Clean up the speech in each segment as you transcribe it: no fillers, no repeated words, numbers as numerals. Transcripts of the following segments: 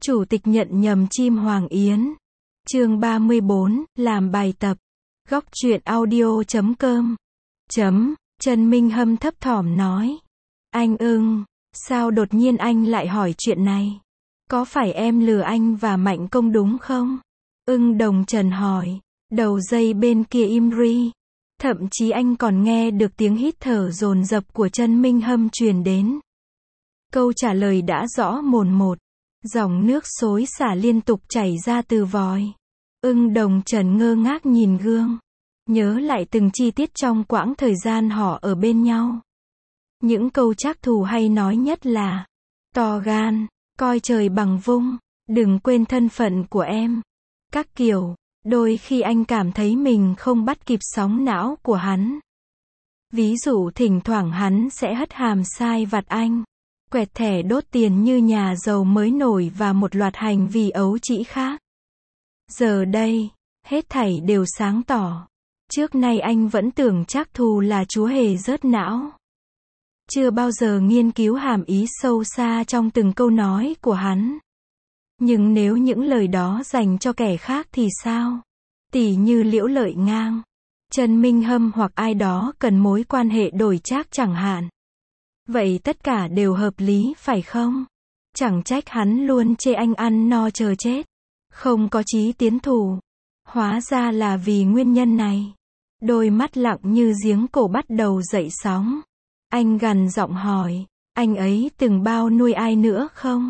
Chủ tịch nhận nhầm chim Hoàng Yến. Chương 34, làm bài tập. Góc truyện audio.com. Trần Minh Hâm thấp thỏm nói. Anh ưng, sao đột nhiên anh lại hỏi chuyện này? Có phải em lừa anh và Mạnh Công đúng không? Ưng Đồng Trần hỏi. Đầu dây bên kia im ri. Thậm chí anh còn nghe được tiếng hít thở dồn dập của Trần Minh Hâm truyền đến. Câu trả lời đã rõ mồn một. Dòng nước xối xả liên tục chảy ra từ vòi. Ưng Đồng Trần ngơ ngác nhìn gương. Nhớ lại từng chi tiết trong quãng thời gian họ ở bên nhau. Những câu trắc thù hay nói nhất là to gan, coi trời bằng vung, đừng quên thân phận của em. Các kiểu, đôi khi anh cảm thấy mình không bắt kịp sóng não của hắn. Ví dụ thỉnh thoảng hắn sẽ hất hàm sai vặt anh, quẹt thẻ đốt tiền như nhà giàu mới nổi và một loạt hành vi ấu trĩ khác. Giờ đây, hết thảy đều sáng tỏ. Trước nay anh vẫn tưởng trắc thù là chúa hề rớt não. Chưa bao giờ nghiên cứu hàm ý sâu xa trong từng câu nói của hắn. Nhưng nếu những lời đó dành cho kẻ khác thì sao? Tỉ như Liễu Lợi Ngang, Trần Minh Hâm hoặc ai đó cần mối quan hệ đổi trác chẳng hạn. Vậy tất cả đều hợp lý phải không? Chẳng trách hắn luôn chê anh ăn no chờ chết, không có chí tiến thủ. Hóa ra là vì nguyên nhân này. Đôi mắt lặng như giếng cổ bắt đầu dậy sóng. Anh gằn giọng hỏi, anh ấy từng bao nuôi ai nữa không?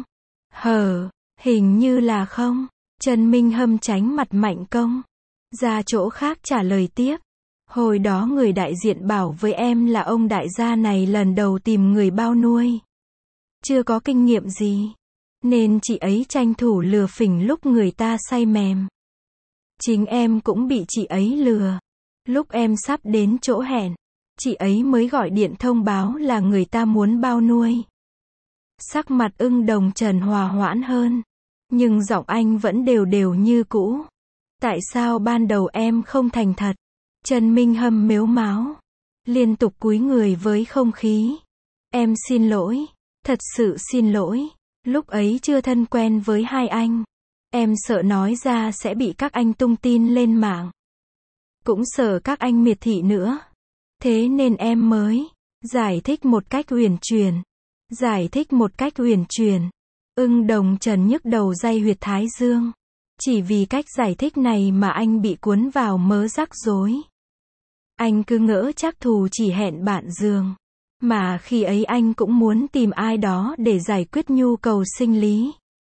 Hình như là không. Trần Minh Hâm tránh mặt Mạnh Công, ra chỗ khác trả lời tiếp. Hồi đó người đại diện bảo với em là ông đại gia này lần đầu tìm người bao nuôi. Chưa có kinh nghiệm gì, nên chị ấy tranh thủ lừa phỉnh lúc người ta say mềm. Chính em cũng bị chị ấy lừa. Lúc em sắp đến chỗ hẹn, chị ấy mới gọi điện thông báo là người ta muốn bao nuôi. Sắc mặt Ưng Đồng Trần hòa hoãn hơn, nhưng giọng anh vẫn đều đều như cũ. Tại sao ban đầu em không thành thật? Trần Minh Hâm mếu máo, liên tục cúi người với không khí. Em xin lỗi, thật sự xin lỗi. Lúc ấy chưa thân quen với hai anh. Em sợ nói ra sẽ bị các anh tung tin lên mạng. Cũng sợ các anh miệt thị nữa. Thế nên em mới giải thích một cách uyển chuyển. Ưng Đồng Trần nhức đầu day huyệt thái dương. Chỉ vì cách giải thích này mà anh bị cuốn vào mớ rắc rối. Anh cứ ngỡ trắc thù chỉ hẹn bạn giường. Mà khi ấy anh cũng muốn tìm ai đó để giải quyết nhu cầu sinh lý.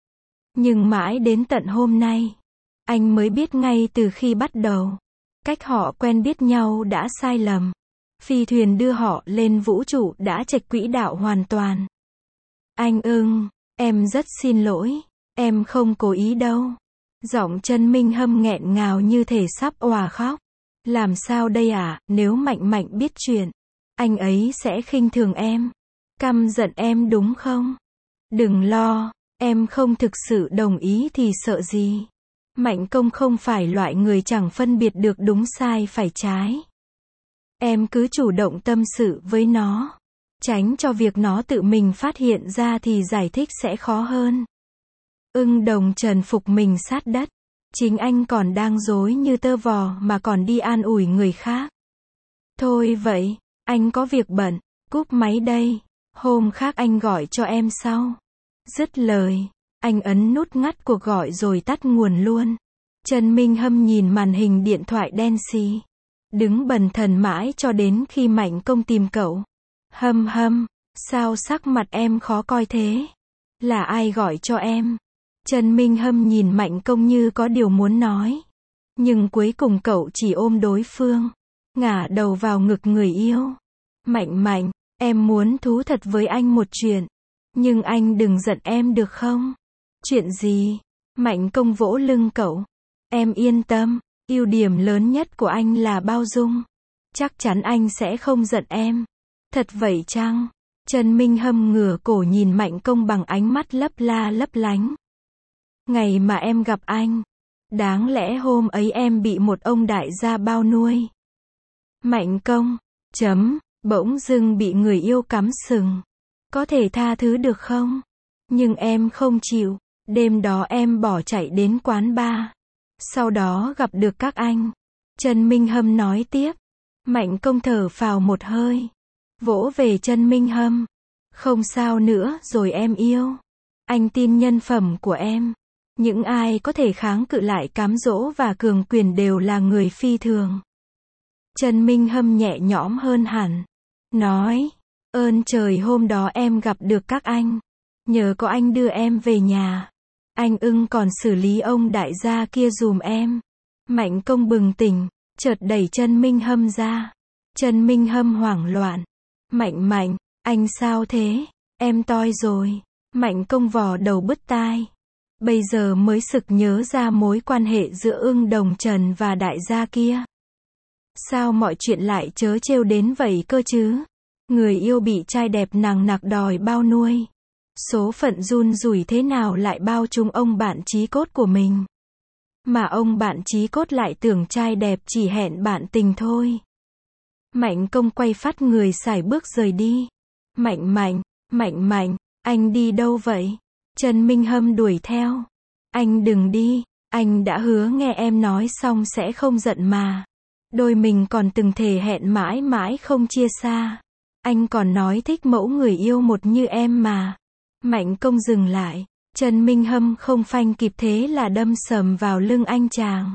Nhưng mãi đến tận hôm nay, anh mới biết ngay từ khi bắt đầu, cách họ quen biết nhau đã sai lầm. Phi thuyền đưa họ lên vũ trụ đã chệch quỹ đạo hoàn toàn. Anh ưng, em rất xin lỗi, em không cố ý đâu. Giọng Trần Minh Hâm nghẹn ngào như thể sắp òa khóc. Làm sao đây à, nếu Mạnh biết chuyện, anh ấy sẽ khinh thường em, căm giận em đúng không? Đừng lo, em không thực sự đồng ý thì sợ gì. Mạnh Công không phải loại người chẳng phân biệt được đúng sai phải trái. Em cứ chủ động tâm sự với nó, tránh cho việc nó tự mình phát hiện ra thì giải thích sẽ khó hơn. Ưng Đồng Trần phục mình sát đất. Chính anh còn đang rối như tơ vò mà còn đi an ủi người khác. Thôi vậy, anh có việc bận, cúp máy đây. Hôm khác anh gọi cho em sau. Dứt lời, anh ấn nút ngắt cuộc gọi rồi tắt nguồn luôn. Trần Minh Hâm nhìn màn hình điện thoại đen xì, đứng bần thần mãi cho đến khi Mạnh Công tìm cậu. Hâm, sao sắc mặt em khó coi thế? Là ai gọi cho em? Trần Minh Hâm nhìn Mạnh Công như có điều muốn nói. Nhưng cuối cùng cậu chỉ ôm đối phương, ngả đầu vào ngực người yêu. Mạnh, em muốn thú thật với anh một chuyện. Nhưng anh đừng giận em được không? Chuyện gì? Mạnh Công vỗ lưng cậu. Em yên tâm, ưu điểm lớn nhất của anh là bao dung. Chắc chắn anh sẽ không giận em. Thật vậy chăng? Trần Minh Hâm ngửa cổ nhìn Mạnh Công bằng ánh mắt lấp la lấp lánh. Ngày mà em gặp anh, đáng lẽ hôm ấy em bị một ông đại gia bao nuôi. Mạnh Công, bỗng dưng bị người yêu cắm sừng. Có thể tha thứ được không? Nhưng em không chịu. Đêm đó em bỏ chạy đến quán bar. Sau đó gặp được các anh. Trần Minh Hâm nói tiếp. Mạnh Công thở phào một hơi. Vỗ về Trần Minh Hâm. Không sao nữa rồi em yêu. Anh tin nhân phẩm của em. Những ai có thể kháng cự lại cám dỗ và cường quyền đều là người phi thường. Trần Minh Hâm nhẹ nhõm hơn hẳn. Nói. Ơn trời hôm đó em gặp được các anh. Nhờ có anh đưa em về nhà. Anh Ưng còn xử lý ông đại gia kia giùm em. Mạnh Công bừng tỉnh, chợt đẩy Trần Minh Hâm ra. Trần Minh Hâm hoảng loạn. Mạnh, anh sao thế? Em toi rồi. Mạnh Công vò đầu bứt tai. Bây giờ mới sực nhớ ra mối quan hệ giữa Ưng Đồng Trần và đại gia kia. Sao mọi chuyện lại trớ trêu đến vậy cơ chứ? Người yêu bị trai đẹp nằng nặc đòi bao nuôi. Số phận run rủi thế nào lại bao trùm ông bạn chí cốt của mình. Mà ông bạn chí cốt lại tưởng trai đẹp chỉ hẹn bạn tình thôi. Mạnh Công quay phát người sải bước rời đi. Mạnh, anh đi đâu vậy? Trần Minh Hâm đuổi theo. Anh đừng đi, anh đã hứa nghe em nói xong sẽ không giận mà. Đôi mình còn từng thề hẹn mãi mãi không chia xa. Anh còn nói thích mẫu người yêu một như em mà. Mạnh Công dừng lại. Trần Minh Hâm không phanh kịp thế là đâm sầm vào lưng anh chàng.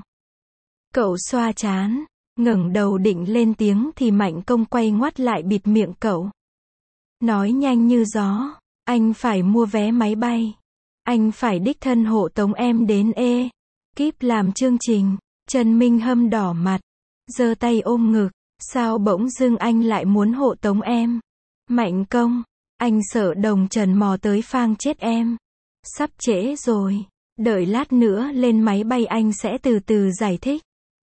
Cậu xoa trán, ngẩng đầu định lên tiếng thì Mạnh Công quay ngoắt lại bịt miệng cậu. Nói nhanh như gió, anh phải mua vé máy bay. Anh phải đích thân hộ tống em đến kíp làm chương trình. Trần Minh Hâm đỏ mặt, giơ tay ôm ngực. Sao bỗng dưng anh lại muốn hộ tống em? Mạnh Công, anh sợ Đồng Trần mò tới phang chết em. Sắp trễ rồi, đợi lát nữa lên máy bay anh sẽ từ từ giải thích.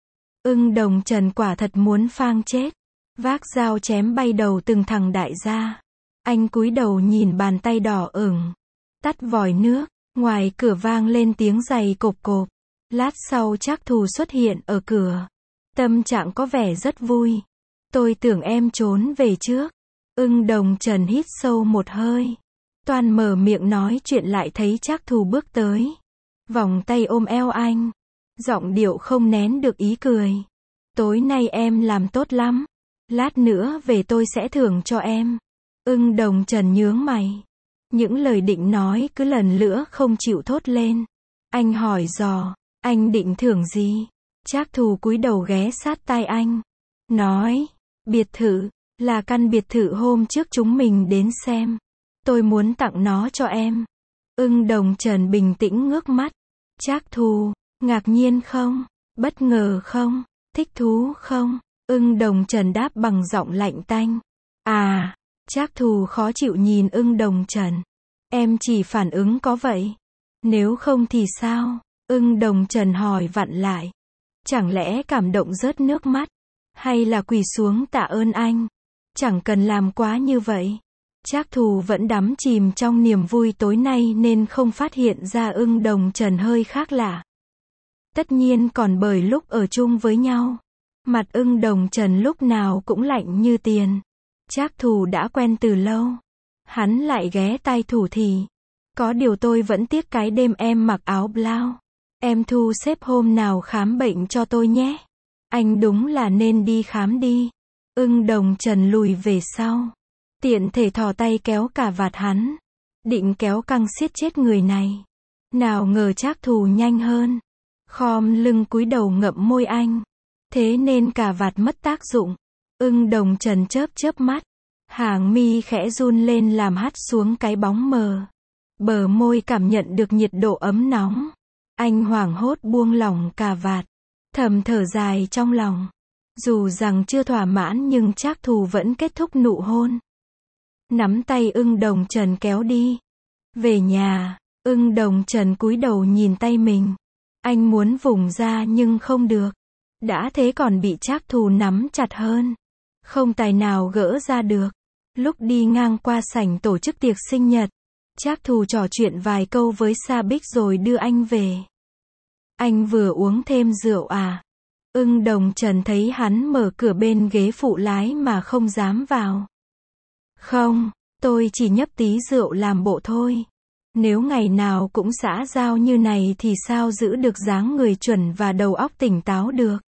Ưng Đồng Trần quả thật muốn phang chết. Vác dao chém bay đầu từng thằng đại gia. Anh cúi đầu nhìn bàn tay đỏ ửng. Tắt vòi nước, ngoài cửa vang lên tiếng giày cộp cộp. Lát sau Trác Thù xuất hiện ở cửa. Tâm trạng có vẻ rất vui. Tôi tưởng em trốn về trước. Ưng Đồng Trần hít sâu một hơi. Toàn mở miệng nói chuyện lại thấy Trác Thù bước tới. Vòng tay ôm eo anh. Giọng điệu không nén được ý cười. Tối nay em làm tốt lắm. Lát nữa về tôi sẽ thưởng cho em. Ưng Đồng Trần nhướng mày. Những lời định nói cứ lần nữa không chịu thốt lên. Anh hỏi dò, anh định thưởng gì? Trác Thù cúi đầu ghé sát tai anh. Nói, biệt thự, là căn biệt thự hôm trước chúng mình đến xem. Tôi muốn tặng nó cho em. Ưng Đồng Trần bình tĩnh ngước mắt. Trác Thù, ngạc nhiên không? Bất ngờ không? Thích thú không? Ưng Đồng Trần đáp bằng giọng lạnh tanh. À, Trác Thù khó chịu nhìn Ưng Đồng Trần. Em chỉ phản ứng có vậy. Nếu không thì sao? Ưng Đồng Trần hỏi vặn lại. Chẳng lẽ cảm động rớt nước mắt? Hay là quỳ xuống tạ ơn anh? Chẳng cần làm quá như vậy. Trác Thù vẫn đắm chìm trong niềm vui tối nay nên không phát hiện ra Ưng Đồng Trần hơi khác lạ. Tất nhiên còn bởi lúc ở chung với nhau. Mặt Ưng Đồng Trần lúc nào cũng lạnh như tiền. Trác Thù đã quen từ lâu. Hắn lại ghé tai thủ thì. Có điều tôi vẫn tiếc cái đêm em mặc áo blau. Em thu xếp hôm nào khám bệnh cho tôi nhé. Anh đúng là nên đi khám đi. Ưng Đồng Trần lùi về sau. Tiện thể thò tay kéo cà vạt hắn. Định kéo căng siết chết người này. Nào ngờ Trác Thù nhanh hơn. Khom lưng cúi đầu ngậm môi anh. Thế nên cà vạt mất tác dụng. Ưng Đồng Trần chớp mắt. Hàng mi khẽ run lên làm hắt xuống cái bóng mờ. Bờ môi cảm nhận được nhiệt độ ấm nóng. Anh hoảng hốt buông lỏng cà vạt. Thầm thở dài trong lòng. Dù rằng chưa thỏa mãn nhưng Trác Thù vẫn kết thúc nụ hôn. Nắm tay Ưng Đồng Trần kéo đi. Về nhà, Ưng Đồng Trần cúi đầu nhìn tay mình. Anh muốn vùng ra nhưng không được. Đã thế còn bị Trác Thù nắm chặt hơn. Không tài nào gỡ ra được. Lúc đi ngang qua sảnh tổ chức tiệc sinh nhật, Trác Thù trò chuyện vài câu với Sa Bích rồi đưa anh về. Anh vừa uống thêm rượu à? Ưng Đồng Trần thấy hắn mở cửa bên ghế phụ lái mà không dám vào. Không, tôi chỉ nhấp tí rượu làm bộ thôi. Nếu ngày nào cũng xã giao như này thì sao giữ được dáng người chuẩn và đầu óc tỉnh táo được.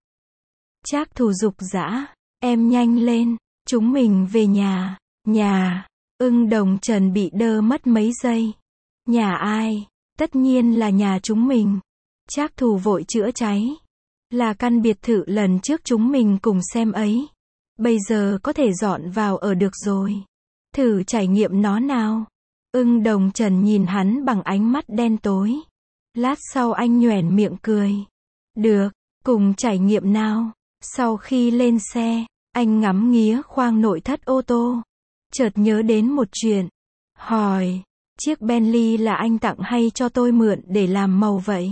Trác Thù giục giã, em nhanh lên, chúng mình về nhà. Nhà. Ưng Đồng Trần bị đơ mất mấy giây. Nhà ai? Tất nhiên là nhà chúng mình. Trác Thù vội chữa cháy. Là căn biệt thự lần trước chúng mình cùng xem ấy. Bây giờ có thể dọn vào ở được rồi. Thử trải nghiệm nó nào. Ưng Đồng Trần nhìn hắn bằng ánh mắt đen tối. Lát sau anh nhoẻn miệng cười. Được, cùng trải nghiệm nào. Sau khi lên xe, anh ngắm nghía khoang nội thất ô tô. Chợt nhớ đến một chuyện. Hỏi, chiếc Bentley là anh tặng hay cho tôi mượn để làm màu vậy?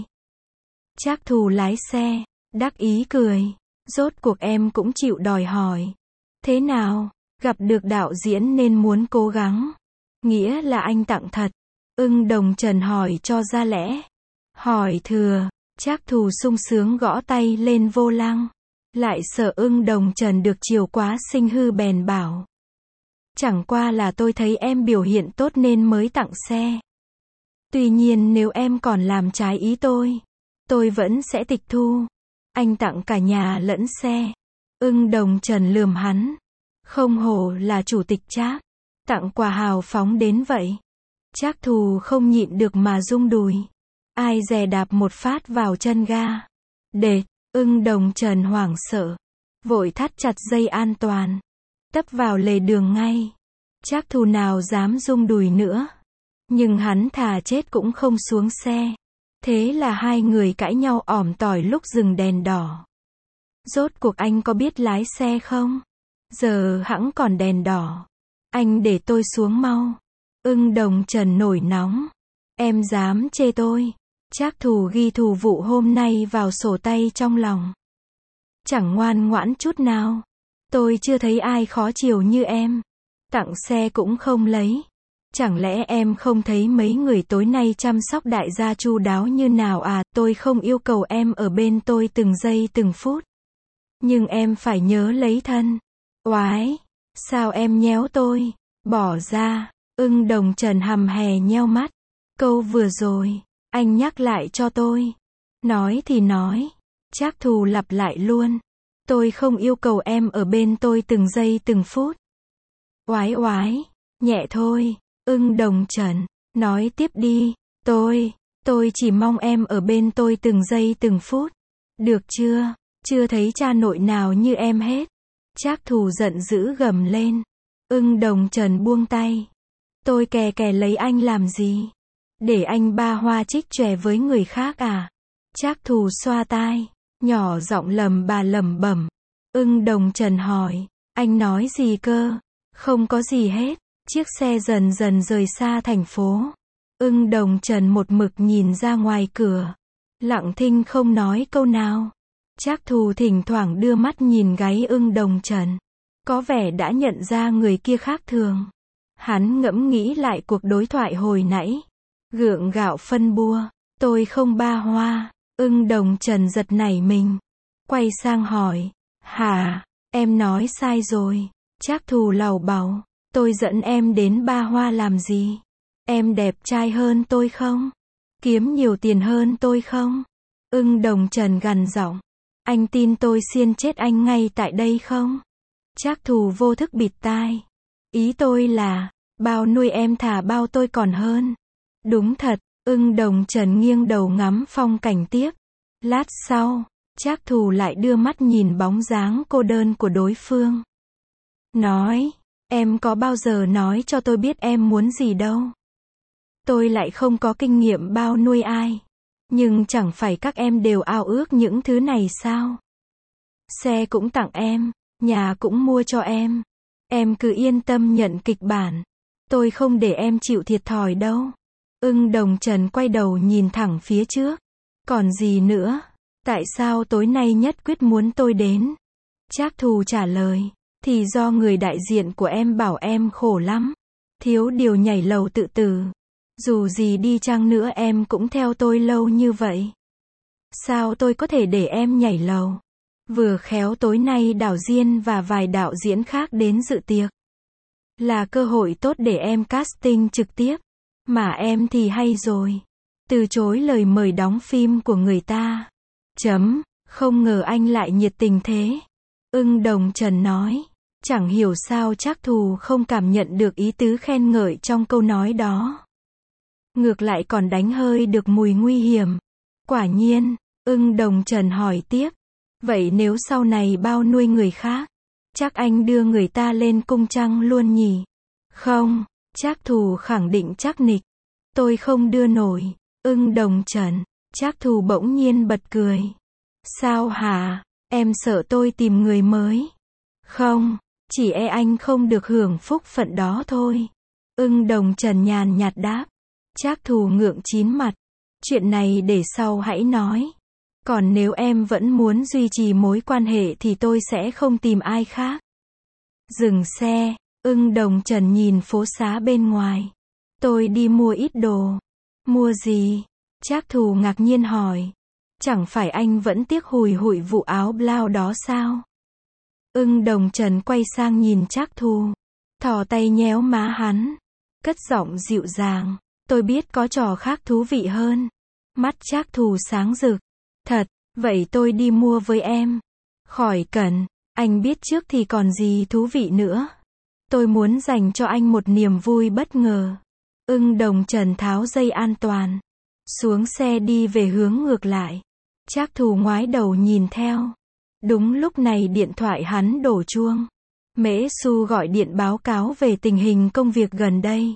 Trác Thù lái xe, đắc ý cười. Rốt cuộc em cũng chịu đòi hỏi. Thế nào, gặp được đạo diễn nên muốn cố gắng. Nghĩa là anh tặng thật. Ưng Đồng Trần hỏi cho ra lẽ. Hỏi thừa, Trác Thù sung sướng gõ tay lên vô lăng. Lại sợ Ưng Đồng Trần được chiều quá sinh hư bèn bảo. Chẳng qua là tôi thấy em biểu hiện tốt nên mới tặng xe. Tuy nhiên nếu em còn làm trái ý tôi vẫn sẽ tịch thu. Anh tặng cả nhà lẫn xe. Ưng Đồng Trần lườm hắn. Không hổ là chủ tịch Trác. Tặng quà hào phóng đến vậy. Trác Thù không nhịn được mà rung đùi. Ai dè đạp một phát vào chân ga. Đệt, Ưng Đồng Trần hoảng sợ. Vội thắt chặt dây an toàn. Tấp vào lề đường ngay. Trác Thù nào dám rung đùi nữa. Nhưng hắn thà chết cũng không xuống xe. Thế là hai người cãi nhau ỏm tỏi lúc dừng đèn đỏ. Rốt cuộc anh có biết lái xe không? Giờ hẵng còn đèn đỏ. Anh để tôi xuống mau. Ưng Đồng Trần nổi nóng. Em dám chê tôi. Trác Thù ghi thù vụ hôm nay vào sổ tay trong lòng. Chẳng ngoan ngoãn chút nào. Tôi chưa thấy ai khó chiều như em. Tặng xe cũng không lấy. Chẳng lẽ em không thấy mấy người tối nay chăm sóc đại gia chu đáo như nào à? Tôi không yêu cầu em ở bên tôi từng giây từng phút. Nhưng em phải nhớ lấy thân. Oái, sao em nhéo tôi? Bỏ ra. Ưng Đồng Trần hầm hè nheo mắt. Câu vừa rồi, anh nhắc lại cho tôi. Nói thì nói. Trác Thù lặp lại luôn. Tôi không yêu cầu em ở bên tôi từng giây từng phút. Oái oái, nhẹ thôi. Ưng Đồng Trần, nói tiếp đi. Tôi chỉ mong em ở bên tôi từng giây từng phút. Được chưa? Chưa thấy cha nội nào như em hết. Trác Thù giận dữ gầm lên. Ưng Đồng Trần buông tay. Tôi kè kè lấy anh làm gì? Để anh ba hoa trích chòe với người khác à? Trác Thù xoa tai, nhỏ giọng lẩm bẩm. Ưng Đồng Trần hỏi, anh nói gì cơ? Không có gì hết. Chiếc xe dần dần rời xa thành phố. Ưng Đồng Trần một mực nhìn ra ngoài cửa. Lặng thinh không nói câu nào. Trác Thù thỉnh thoảng đưa mắt nhìn gáy Ưng Đồng Trần. Có vẻ đã nhận ra người kia khác thường. Hắn ngẫm nghĩ lại cuộc đối thoại hồi nãy. Gượng gạo phân bua. Tôi không ba hoa. Ưng Đồng Trần giật nảy mình. Quay sang hỏi. Hả? Em nói sai rồi. Trác Thù lầu bầu. Tôi dẫn em đến ba hoa làm gì? Em đẹp trai hơn tôi không? Kiếm nhiều tiền hơn tôi không? Ưng Đồng Trần gằn giọng. Anh tin tôi xiên chết anh ngay tại đây không? Trác Thù vô thức bịt tai. Ý tôi là, bao nuôi em thà bao tôi còn hơn. Đúng thật. Ưng Đồng Trần nghiêng đầu ngắm phong cảnh tiếp. Lát sau, Trác Thù lại đưa mắt nhìn bóng dáng cô đơn của đối phương. Nói, em có bao giờ nói cho tôi biết em muốn gì đâu. Tôi lại không có kinh nghiệm bao nuôi ai. Nhưng chẳng phải các em đều ao ước những thứ này sao? Xe cũng tặng em, nhà cũng mua cho em. Em cứ yên tâm nhận kịch bản. Tôi không để em chịu thiệt thòi đâu. Ưng Đồng Trần quay đầu nhìn thẳng phía trước. Còn gì nữa? Tại sao tối nay nhất quyết muốn tôi đến? Trác Thù trả lời. Thì do người đại diện của em bảo em khổ lắm. Thiếu điều nhảy lầu tự tử. Dù gì đi chăng nữa em cũng theo tôi lâu như vậy. Sao tôi có thể để em nhảy lầu? Vừa khéo tối nay Đào Diên và vài đạo diễn khác đến dự tiệc. Là cơ hội tốt để em casting trực tiếp. Mà em thì hay rồi. Từ chối lời mời đóng phim của người ta. Không ngờ anh lại nhiệt tình thế. Ưng Đồng Trần nói. Chẳng hiểu sao Trác Thù không cảm nhận được ý tứ khen ngợi trong câu nói đó. Ngược lại còn đánh hơi được mùi nguy hiểm. Quả nhiên, Ưng Đồng Trần hỏi tiếp. Vậy nếu sau này bao nuôi người khác, chắc anh đưa người ta lên cung trăng luôn nhỉ? Không, Trác Thù khẳng định chắc nịch. Tôi không đưa nổi. Ưng Đồng Trần. Trác Thù bỗng nhiên bật cười. Sao hả? Em sợ tôi tìm người mới. Không, chỉ e anh không được hưởng phúc phận đó thôi. Ưng Đồng Trần nhàn nhạt đáp. Trác Thù ngượng chín mặt. Chuyện này để sau hãy nói. Còn nếu em vẫn muốn duy trì mối quan hệ thì tôi sẽ không tìm ai khác. Dừng xe, Ưng Đồng Trần nhìn phố xá bên ngoài. Tôi đi mua ít đồ. Mua gì? Trác Thù ngạc nhiên hỏi. Chẳng phải anh vẫn tiếc hùi hụi vụ áo blau đó sao? Ưng Đồng Trần quay sang nhìn Trác Thù. Thò tay nhéo má hắn. Cất giọng dịu dàng. Tôi biết có trò khác thú vị hơn. Mắt Trác Thù sáng rực. Thật, vậy tôi đi mua với em. Khỏi cần, anh biết trước thì còn gì thú vị nữa. Tôi muốn dành cho anh một niềm vui bất ngờ. Ưng Đồng Trần tháo dây an toàn. Xuống xe đi về hướng ngược lại. Trác Thù ngoái đầu nhìn theo. Đúng lúc này điện thoại hắn đổ chuông. Mễ Xu gọi điện báo cáo về tình hình công việc gần đây.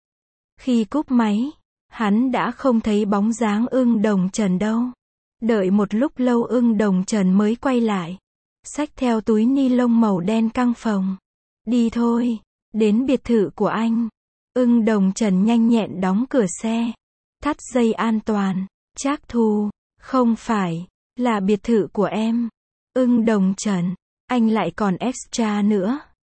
Khi cúp máy, hắn đã không thấy bóng dáng Ưng Đồng Trần đâu. Đợi một lúc lâu Ưng Đồng Trần mới quay lại. Xách theo túi ni lông màu đen căng phồng. Đi thôi, đến biệt thự của anh. Ưng Đồng Trần nhanh nhẹn đóng cửa xe. Thắt dây an toàn. Trác Thù, không phải, là biệt thự của em. Ưng Đồng Trần, anh lại còn extra nữa.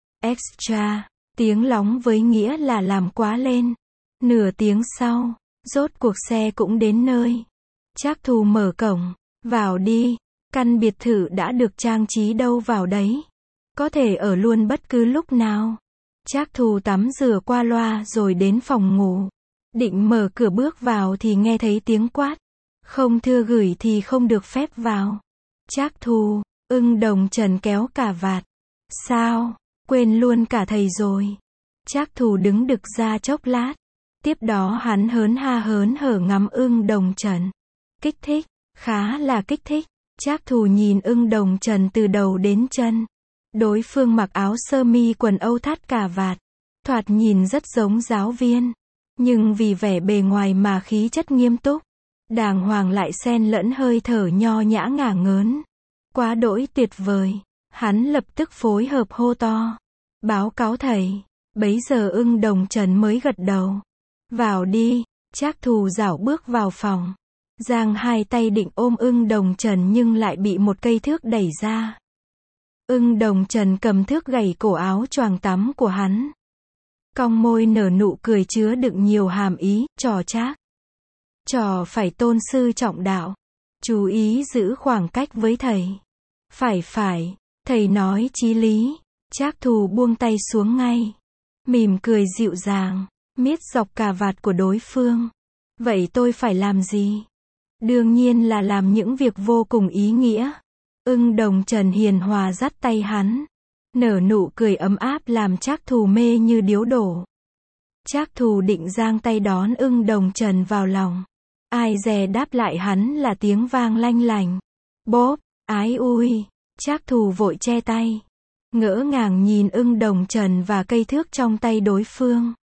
Extra, tiếng lóng với nghĩa là làm quá lên. Nửa tiếng sau, rốt cuộc xe cũng đến nơi. Trác Thù mở cổng, vào đi, căn biệt thự đã được trang trí đâu vào đấy. Có thể ở luôn bất cứ lúc nào. Trác Thù tắm rửa qua loa rồi đến phòng ngủ. Định mở cửa bước vào thì nghe thấy tiếng quát. Không thưa gửi thì không được phép vào. Trác Thù, Ưng Đồng Trần kéo cà vạt. Sao, quên luôn cả thầy rồi. Trác Thù đứng đực ra chốc lát. Tiếp đó hắn hớn hở ngắm Ưng Đồng Trần. Kích thích, khá là kích thích. Trác Thù nhìn Ưng Đồng Trần từ đầu đến chân. Đối phương mặc áo sơ mi quần âu thắt cà vạt. Thoạt nhìn rất giống giáo viên. Nhưng vì vẻ bề ngoài mà khí chất nghiêm túc. Đàng hoàng lại xen lẫn hơi thở nho nhã ngả ngớn. Quá đỗi tuyệt vời. Hắn lập tức phối hợp hô to. Báo cáo thầy. Bấy giờ Ưng Đồng Trần mới gật đầu. Vào đi. Trác Thù dảo bước vào phòng. Giang hai tay định ôm Ưng Đồng Trần nhưng lại bị một cây thước đẩy ra. Ưng Đồng Trần cầm thước gẩy cổ áo choàng tắm của hắn. Cong môi nở nụ cười chứa đựng nhiều hàm ý, trò Trác. Trò phải tôn sư trọng đạo. Chú ý giữ khoảng cách với thầy. Phải, thầy nói chí lý. Trác Thù buông tay xuống ngay. Mỉm cười dịu dàng, miết dọc cà vạt của đối phương. Vậy tôi phải làm gì? Đương nhiên là làm những việc vô cùng ý nghĩa. Ưng Đồng Trần hiền hòa dắt tay hắn. Nở nụ cười ấm áp làm Trác Thù mê như điếu đổ. Trác Thù định giang tay đón Ưng Đồng Trần vào lòng. Ai dè đáp lại hắn là tiếng vang lanh lành. Bốp, ái ui. Trác Thù vội che tay. Ngỡ ngàng nhìn Ưng Đồng Trần và cây thước trong tay đối phương.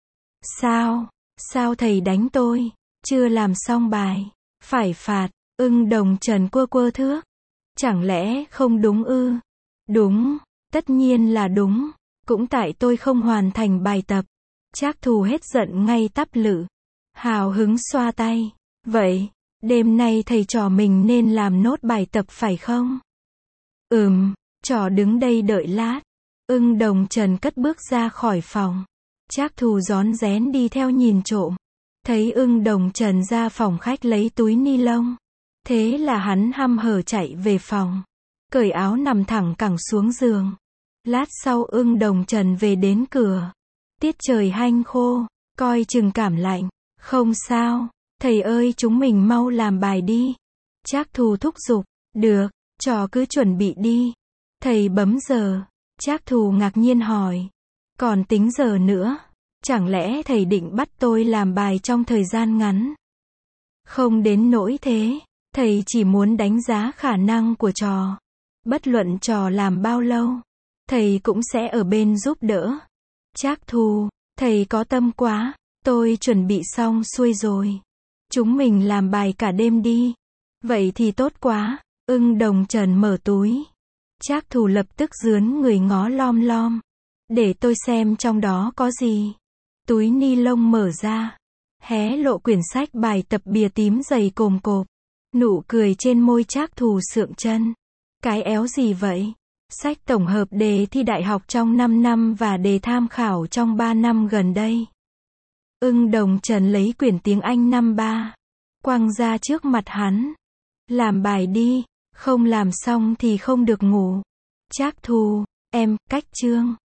Sao thầy đánh tôi? Chưa làm xong bài. Phải phạt. Ưng Đồng Trần quơ thước. Chẳng lẽ không đúng ư? Đúng, tất nhiên là đúng. Cũng tại tôi không hoàn thành bài tập. Trác Thù hết giận ngay tắp lự. Hào hứng xoa tay. Vậy, đêm nay thầy trò mình nên làm nốt bài tập phải không? Trò đứng đây đợi lát. Ưng Đồng Trần cất bước ra khỏi phòng. Trác Thù rón rén đi theo nhìn trộm. Thấy Ưng Đồng Trần ra phòng khách lấy túi ni lông. Thế là hắn hăm hở chạy về phòng. Cởi áo nằm thẳng cẳng xuống giường. Lát sau Ưng Đồng Trần về đến cửa. Tiết trời hanh khô. coi chừng cảm lạnh. Không sao, thầy ơi chúng mình mau làm bài đi. Trác Thù thúc giục. Được, trò cứ chuẩn bị đi. Thầy bấm giờ. Trác Thù ngạc nhiên hỏi. Còn tính giờ nữa? Chẳng lẽ thầy định bắt tôi làm bài trong thời gian ngắn? Không đến nỗi thế. Thầy chỉ muốn đánh giá khả năng của trò. Bất luận trò làm bao lâu, thầy cũng sẽ ở bên giúp đỡ. Trác Thù, thầy có tâm quá. Tôi chuẩn bị xong xuôi rồi. Chúng mình làm bài cả đêm đi. Vậy thì tốt quá. Ưng Đồng Trần mở túi. Trác Thù lập tức rướn người ngó lom lom. Để tôi xem trong đó có gì. Túi ni lông mở ra. Hé lộ quyển sách bài tập bìa tím dày cồm cộp. Nụ cười trên môi Trác Thù sượng chân. Cái éo gì vậy? Sách tổng hợp đề thi đại học trong 5 năm và đề tham khảo trong 3 năm gần đây. Ưng Đồng Trần lấy quyển tiếng Anh năm 3. Quăng ra trước mặt hắn. Làm bài đi, không làm xong thì không được ngủ. Trác Thù, em, cách chương.